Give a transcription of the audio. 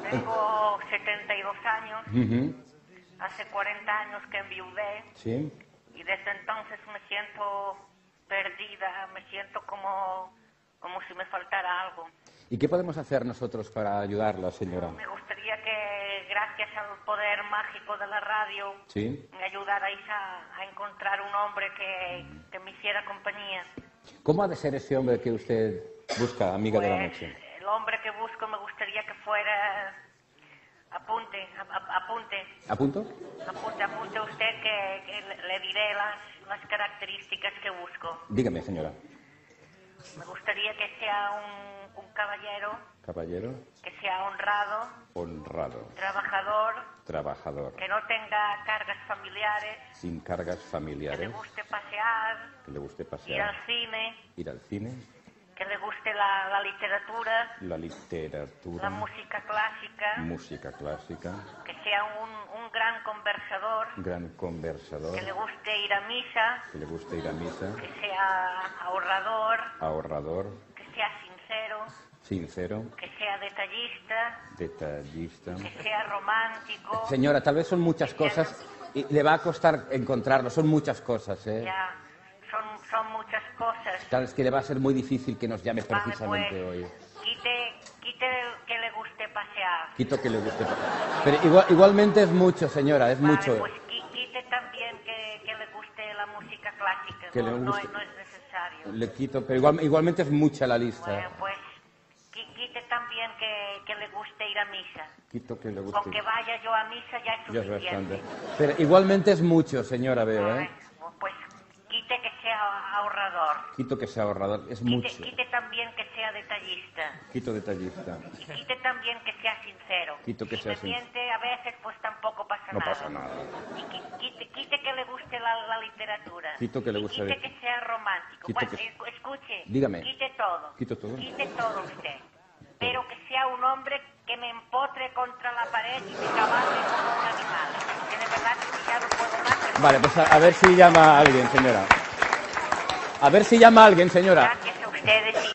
Tengo 72 años. Ujú. Hace 40 años que enviudé. Sí. Y desde entonces me siento perdida, me siento como si me faltara algo. ¿Y qué podemos hacer nosotros para ayudarla, señora? Me gustaría que, gracias al poder mágico de la radio, Sí. me ayudarais a encontrar un hombre que me hiciera compañía. ¿Cómo ha de ser ese hombre que usted busca, amiga de la Pues, noche? el hombre que busco me gustaría que fuera... Apunte. ¿Apunto? Apunte usted que le diré las características que busco. Dígame, señora. Me gustaría que sea un caballero, Caballero. que sea honrado, Honrado. trabajador, que no tenga cargas familiares, Sin cargas que le familiares. guste pasear, Que le guste ir pasear. al cine, Ir al cine. que le guste la literatura, La literatura. la música clásica, Música clásica. que sea un gran conversador, Gran conversador. que le guste ir a misa, Que le guste ir a misa. que sea ahorrador, Ahorrador. que sea sincero, Sincero. que sea detallista, Detallista. que sea romántico. Señora, tal vez son muchas cosas y le va a costar encontrarlo. Son muchas cosas, ¿eh? Ya, son muchas cosas. Tal vez que le va a ser muy difícil que nos llame Vale, precisamente pues, hoy. quite que le guste pasear. Quito que le guste. Pero igualmente es mucho, señora, es Vale, mucho. pues quite también que le guste la música clásica. Que le No guste. es necesario. Le quito, pero igualmente es mucha la lista. Bueno, pues quite también que le guste ir a misa. Quito que le guste. Con que vaya yo a misa ya es Ya es suficiente. bastante. Pero igualmente es mucho, señora, veo, ¿eh? Pues quite que sea ahorrador. Quito que sea ahorrador, es mucho. Quite también que sea detallista. Quito detallista. Y quite también que sea sincero. Quito que si sea me miente a veces, pues tampoco pasa No nada. pasa nada. Y quite que le guste la literatura. Quito que le Y guste quite que sea romántico. Quito Bueno, que- escuche. Dígame. Quite todo. ¿Quito todo? Quite todo usted. Pero que sea un hombre que me empotre contra la pared y me cabalgue como un animal. Que de verdad que ya no puedo más. Vale, pues a ver si llama a alguien, señora. A ver si llama a alguien, señora. Gracias a ustedes.